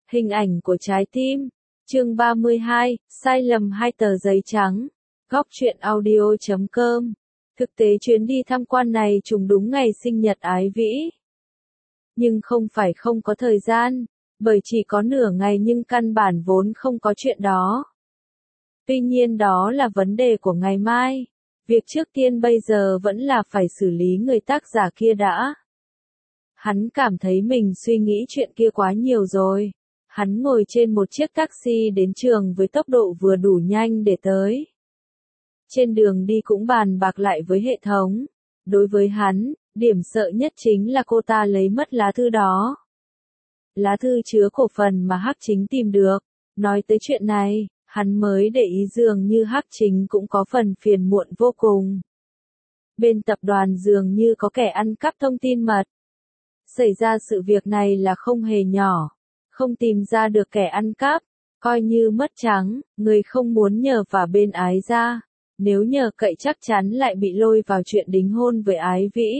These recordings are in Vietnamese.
Hình ảnh của trái tim. Chương 32, sai lầm 2 tờ giấy trắng. Góc truyện audio.com. Thực tế chuyến đi tham quan này trùng đúng ngày sinh nhật Ái Vĩ. Nhưng không phải không có thời gian, bởi chỉ có nửa ngày nhưng căn bản vốn không có chuyện đó. Tuy nhiên đó là vấn đề của ngày mai. Việc trước tiên bây giờ vẫn là phải xử lý người tác giả kia đã. Hắn cảm thấy mình suy nghĩ chuyện kia quá nhiều rồi. Hắn ngồi trên một chiếc taxi đến trường với tốc độ vừa đủ nhanh để tới. Trên đường đi cũng bàn bạc lại với hệ thống. Đối với hắn, điểm sợ nhất chính là cô ta lấy mất lá thư đó. Lá thư chứa cổ phần mà Hắc Chính tìm được. Nói tới chuyện này, hắn mới để ý dường như Hắc Chính cũng có phần phiền muộn vô cùng. Bên tập đoàn dường như có kẻ ăn cắp thông tin mật. Xảy ra sự việc này là không hề nhỏ. Không tìm ra được kẻ ăn cắp, coi như mất trắng, người không muốn nhờ vả bên Ái ra. Nếu nhờ cậy chắc chắn lại bị lôi vào chuyện đính hôn với Ái Vĩ.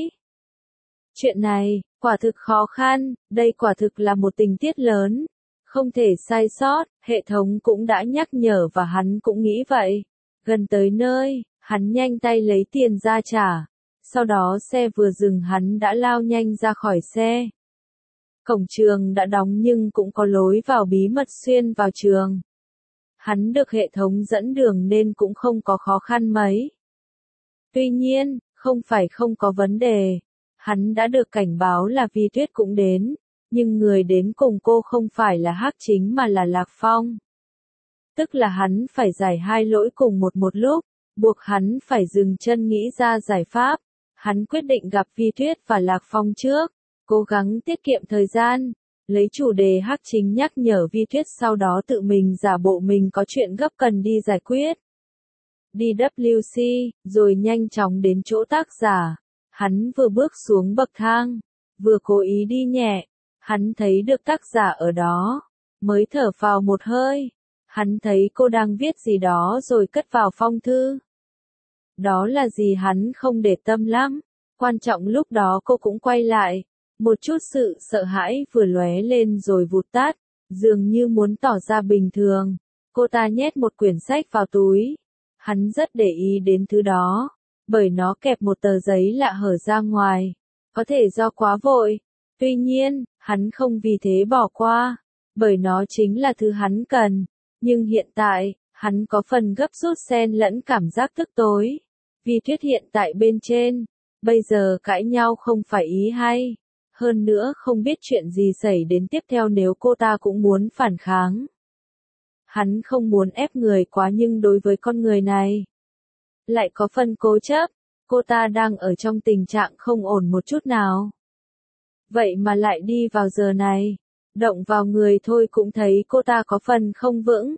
Chuyện này, quả thực khó khăn, đây quả thực là một tình tiết lớn. Không thể sai sót, hệ thống cũng đã nhắc nhở và hắn cũng nghĩ vậy. Gần tới nơi, hắn nhanh tay lấy tiền ra trả. Sau đó xe vừa dừng hắn đã lao nhanh ra khỏi xe. Cổng trường đã đóng nhưng cũng có lối vào bí mật xuyên vào trường. Hắn được hệ thống dẫn đường nên cũng không có khó khăn mấy. Tuy nhiên, không phải không có vấn đề. Hắn đã được cảnh báo là Vi Tuyết cũng đến, nhưng người đến cùng cô không phải là Hắc Chính mà là Lạc Phong. Tức là hắn phải giải hai lỗi cùng một lúc, buộc hắn phải dừng chân nghĩ ra giải pháp. Hắn quyết định gặp Vi Tuyết và Lạc Phong trước, cố gắng tiết kiệm thời gian, lấy chủ đề Hắc Chính nhắc nhở Vi Tuyết, sau đó tự mình giả bộ mình có chuyện gấp cần đi giải quyết. Đi WC, rồi nhanh chóng đến chỗ tác giả. Hắn vừa bước xuống bậc thang, vừa cố ý đi nhẹ. Hắn thấy được tác giả ở đó, mới thở phào một hơi. Hắn thấy cô đang viết gì đó rồi cất vào phong thư. Đó là gì hắn không để tâm lắm. Quan trọng lúc đó cô cũng quay lại. Một chút sự sợ hãi vừa lóe lên rồi vụt tắt, dường như muốn tỏ ra bình thường. Cô ta nhét một quyển sách vào túi. Hắn rất để ý đến thứ đó, bởi nó kẹp một tờ giấy lạ hở ra ngoài. Có thể do quá vội. Tuy nhiên, hắn không vì thế bỏ qua, bởi nó chính là thứ hắn cần. Nhưng hiện tại, hắn có phần gấp rút xen lẫn cảm giác tức tối. Vi Tuyết hiện tại bên trên, bây giờ cãi nhau không phải ý hay. Hơn nữa không biết chuyện gì xảy đến tiếp theo nếu cô ta cũng muốn phản kháng. Hắn không muốn ép người quá nhưng đối với con người này, lại có phần cố chấp. Cô ta đang ở trong tình trạng không ổn một chút nào. Vậy mà lại đi vào giờ này, động vào người thôi cũng thấy cô ta có phần không vững.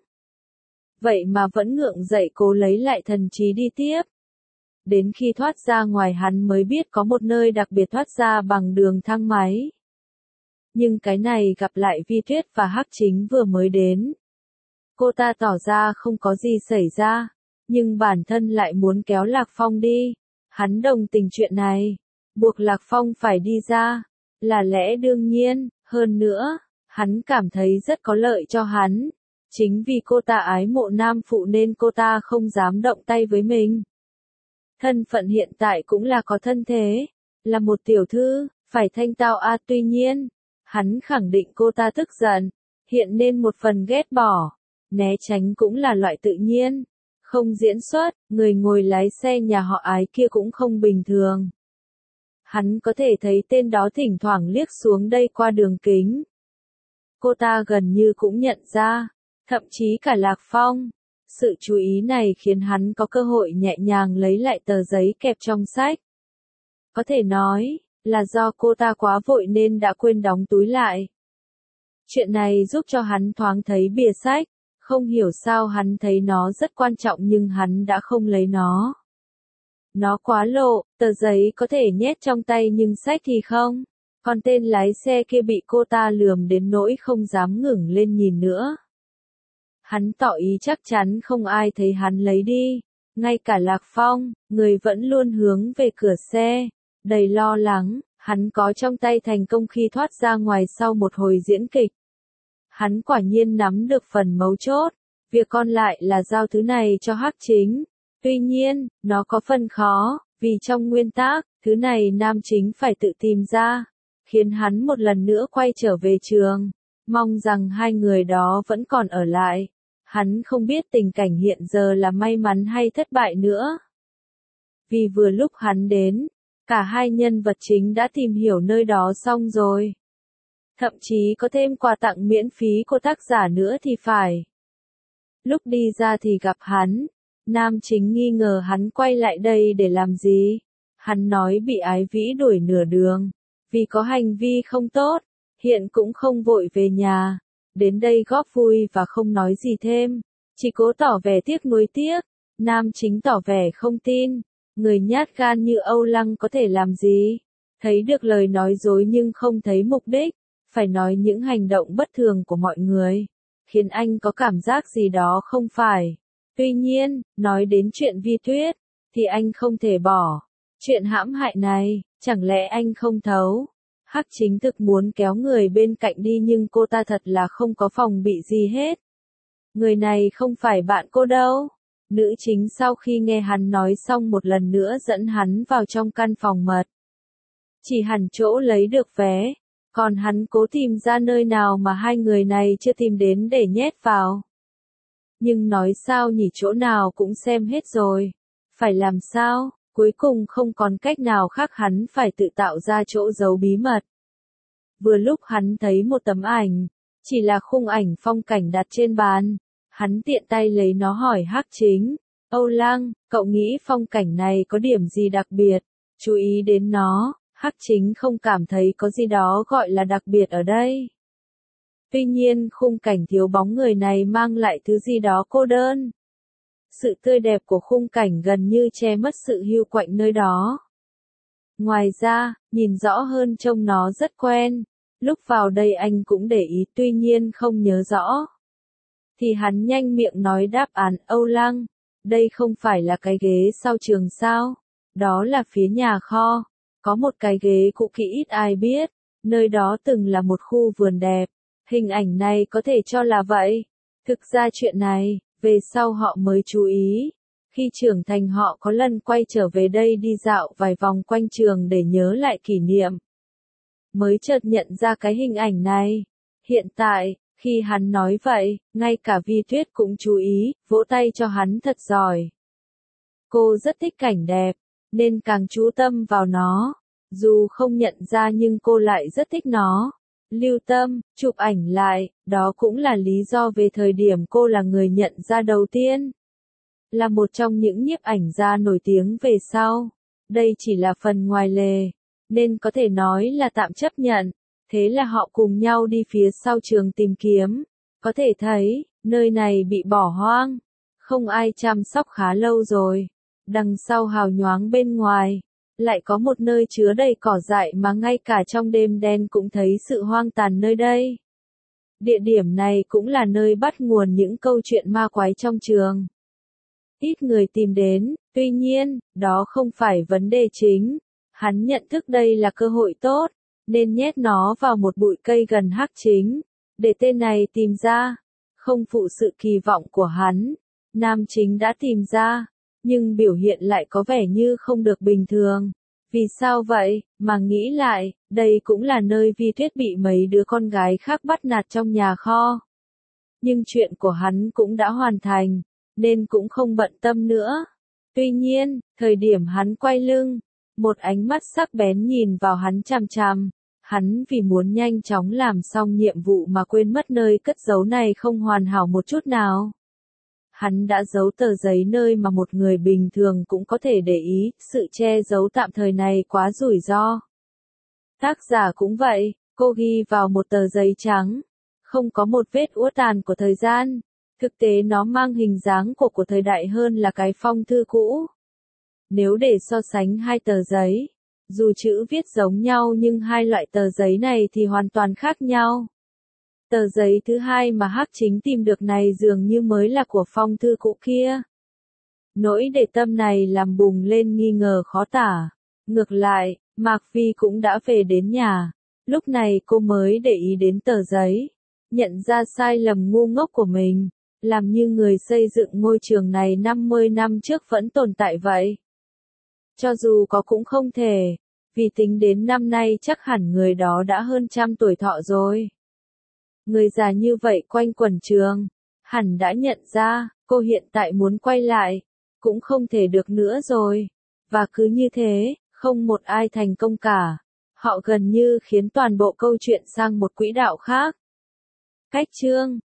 Vậy mà vẫn ngượng dậy cố lấy lại thần trí đi tiếp. Đến khi thoát ra ngoài hắn mới biết có một nơi đặc biệt thoát ra bằng đường thang máy. Nhưng cái này gặp lại Vi Tuyết và Hắc Chính vừa mới đến. Cô ta tỏ ra không có gì xảy ra, nhưng bản thân lại muốn kéo Lạc Phong đi. Hắn đồng tình chuyện này, buộc Lạc Phong phải đi ra, là lẽ đương nhiên. Hơn nữa, hắn cảm thấy rất có lợi cho hắn. Chính vì cô ta ái mộ nam phụ nên cô ta không dám động tay với mình. Thân phận hiện tại cũng là có thân thế, là một tiểu thư, phải thanh tao à. Tuy nhiên, hắn khẳng định cô ta tức giận, hiện nên một phần ghét bỏ, né tránh cũng là loại tự nhiên. Không diễn xuất, người ngồi lái xe nhà họ Ái kia cũng không bình thường. Hắn có thể thấy tên đó thỉnh thoảng liếc xuống đây qua đường kính. Cô ta gần như cũng nhận ra, thậm chí cả Lạc Phong. Sự chú ý này khiến hắn có cơ hội nhẹ nhàng lấy lại tờ giấy kẹp trong sách. Có thể nói, là do cô ta quá vội nên đã quên đóng túi lại. Chuyện này giúp cho hắn thoáng thấy bìa sách. Không hiểu sao hắn thấy nó rất quan trọng nhưng hắn đã không lấy nó. Nó quá lộ, tờ giấy có thể nhét trong tay nhưng sách thì không. Còn tên lái xe kia bị cô ta lườm đến nỗi không dám ngẩng lên nhìn nữa. Hắn tỏ ý chắc chắn không ai thấy hắn lấy đi. Ngay cả Lạc Phong, người vẫn luôn hướng về cửa xe, đầy lo lắng, hắn có trong tay thành công khi thoát ra ngoài sau một hồi diễn kịch. Hắn quả nhiên nắm được phần mấu chốt, việc còn lại là giao thứ này cho Hắc Chính. Tuy nhiên, nó có phần khó, vì trong nguyên tắc, thứ này nam chính phải tự tìm ra, khiến hắn một lần nữa quay trở về trường. Mong rằng hai người đó vẫn còn ở lại. Hắn không biết tình cảnh hiện giờ là may mắn hay thất bại nữa. Vì vừa lúc hắn đến, cả hai nhân vật chính đã tìm hiểu nơi đó xong rồi. Thậm chí có thêm quà tặng miễn phí của tác giả nữa thì phải. Lúc đi ra thì gặp hắn, nam chính nghi ngờ hắn quay lại đây để làm gì. Hắn nói bị Ái Vĩ đuổi nửa đường, vì có hành vi không tốt, hiện cũng không vội về nhà. Đến đây góp vui và không nói gì thêm, chỉ cố tỏ vẻ tiếc nuối tiếc. Nam chính tỏ vẻ không tin, người nhát gan như Âu Lăng có thể làm gì. Thấy được lời nói dối nhưng không thấy mục đích, phải nói những hành động bất thường của mọi người, khiến anh có cảm giác gì đó không phải. Tuy nhiên, nói đến chuyện Vi Tuyết, thì anh không thể bỏ. Chuyện hãm hại này, chẳng lẽ anh không thấu? Hắc Chính thực muốn kéo người bên cạnh đi nhưng cô ta thật là không có phòng bị gì hết. Người này không phải bạn cô đâu. Nữ chính sau khi nghe hắn nói xong một lần nữa dẫn hắn vào trong căn phòng mật. Chỉ hẳn chỗ lấy được vé, còn hắn cố tìm ra nơi nào mà hai người này chưa tìm đến để nhét vào. Nhưng nói sao nhỉ, chỗ nào cũng xem hết rồi. Phải làm sao? Cuối cùng không còn cách nào khác, hắn phải tự tạo ra chỗ giấu bí mật. Vừa lúc hắn thấy một tấm ảnh, chỉ là khung ảnh phong cảnh đặt trên bàn. Hắn tiện tay lấy nó hỏi Hắc Chính, Âu Lăng, cậu nghĩ phong cảnh này có điểm gì đặc biệt? Chú ý đến nó. Hắc Chính không cảm thấy có gì đó gọi là đặc biệt ở đây. Tuy nhiên khung cảnh thiếu bóng người này mang lại thứ gì đó cô đơn. Sự tươi đẹp của khung cảnh gần như che mất sự hiu quạnh nơi đó. Ngoài ra, nhìn rõ hơn trông nó rất quen. Lúc vào đây anh cũng để ý, tuy nhiên không nhớ rõ. Thì hắn nhanh miệng nói đáp án, Âu Lăng, đây không phải là cái ghế sau trường sao? Đó là phía nhà kho. Có một cái ghế cũ kỹ ít ai biết, nơi đó từng là một khu vườn đẹp. Hình ảnh này có thể cho là vậy. Thực ra chuyện này, về sau họ mới chú ý. Khi trưởng thành họ có lần quay trở về đây đi dạo vài vòng quanh trường để nhớ lại kỷ niệm. Mới chợt nhận ra cái hình ảnh này. Hiện tại, khi hắn nói vậy, ngay cả Vi Tuyết cũng chú ý, vỗ tay cho hắn thật giỏi. Cô rất thích cảnh đẹp, nên càng chú tâm vào nó. Dù không nhận ra nhưng cô lại rất thích nó. Lưu tâm, chụp ảnh lại, đó cũng là lý do về thời điểm cô là người nhận ra đầu tiên. Là một trong những nhiếp ảnh gia nổi tiếng về sau. Đây chỉ là phần ngoài lề, nên có thể nói là tạm chấp nhận. Thế là họ cùng nhau đi phía sau trường tìm kiếm. Có thể thấy, nơi này bị bỏ hoang. Không ai chăm sóc khá lâu rồi. Đằng sau hào nhoáng bên ngoài, lại có một nơi chứa đầy cỏ dại mà ngay cả trong đêm đen cũng thấy sự hoang tàn nơi đây. Địa điểm này cũng là nơi bắt nguồn những câu chuyện ma quái trong trường. Ít người tìm đến, tuy nhiên, đó không phải vấn đề chính. Hắn nhận thức đây là cơ hội tốt, nên nhét nó vào một bụi cây gần Hắc Chính, để tên này tìm ra. Không phụ sự kỳ vọng của hắn, nam chính đã tìm ra, nhưng biểu hiện lại có vẻ như không được bình thường. Vì sao vậy, mà nghĩ lại, đây cũng là nơi Vi Tuyết bị mấy đứa con gái khác bắt nạt trong nhà kho. Nhưng chuyện của hắn cũng đã hoàn thành, nên cũng không bận tâm nữa. Tuy nhiên, thời điểm hắn quay lưng, một ánh mắt sắc bén nhìn vào hắn chằm chằm. Hắn vì muốn nhanh chóng làm xong nhiệm vụ mà quên mất nơi cất giấu này không hoàn hảo một chút nào. Hắn đã giấu tờ giấy nơi mà một người bình thường cũng có thể để ý, sự che giấu tạm thời này quá rủi ro. Tác giả cũng vậy, cô ghi vào một tờ giấy trắng, không có một vết uất tàn của thời gian. Thực tế nó mang hình dáng của thời đại hơn là cái phong thư cũ. Nếu để so sánh hai tờ giấy, dù chữ viết giống nhau nhưng hai loại tờ giấy này thì hoàn toàn khác nhau. Tờ giấy thứ hai mà Hắc Chính tìm được này dường như mới là của phong thư cũ kia. Nỗi để tâm này làm bùng lên nghi ngờ khó tả. Ngược lại, Mạc Vi cũng đã về đến nhà. Lúc này cô mới để ý đến tờ giấy. nhận ra sai lầm ngu ngốc của mình, làm như người xây dựng ngôi trường này 50 năm trước vẫn tồn tại vậy. Cho dù có cũng không thể, vì tính đến năm nay chắc hẳn người đó đã hơn 100 tuổi thọ rồi. Người già như vậy quanh quẩn trường, hẳn đã nhận ra, cô hiện tại muốn quay lại, cũng không thể được nữa rồi. Và cứ như thế, không một ai thành công cả. Họ gần như khiến toàn bộ câu chuyện sang một quỹ đạo khác. Cách chương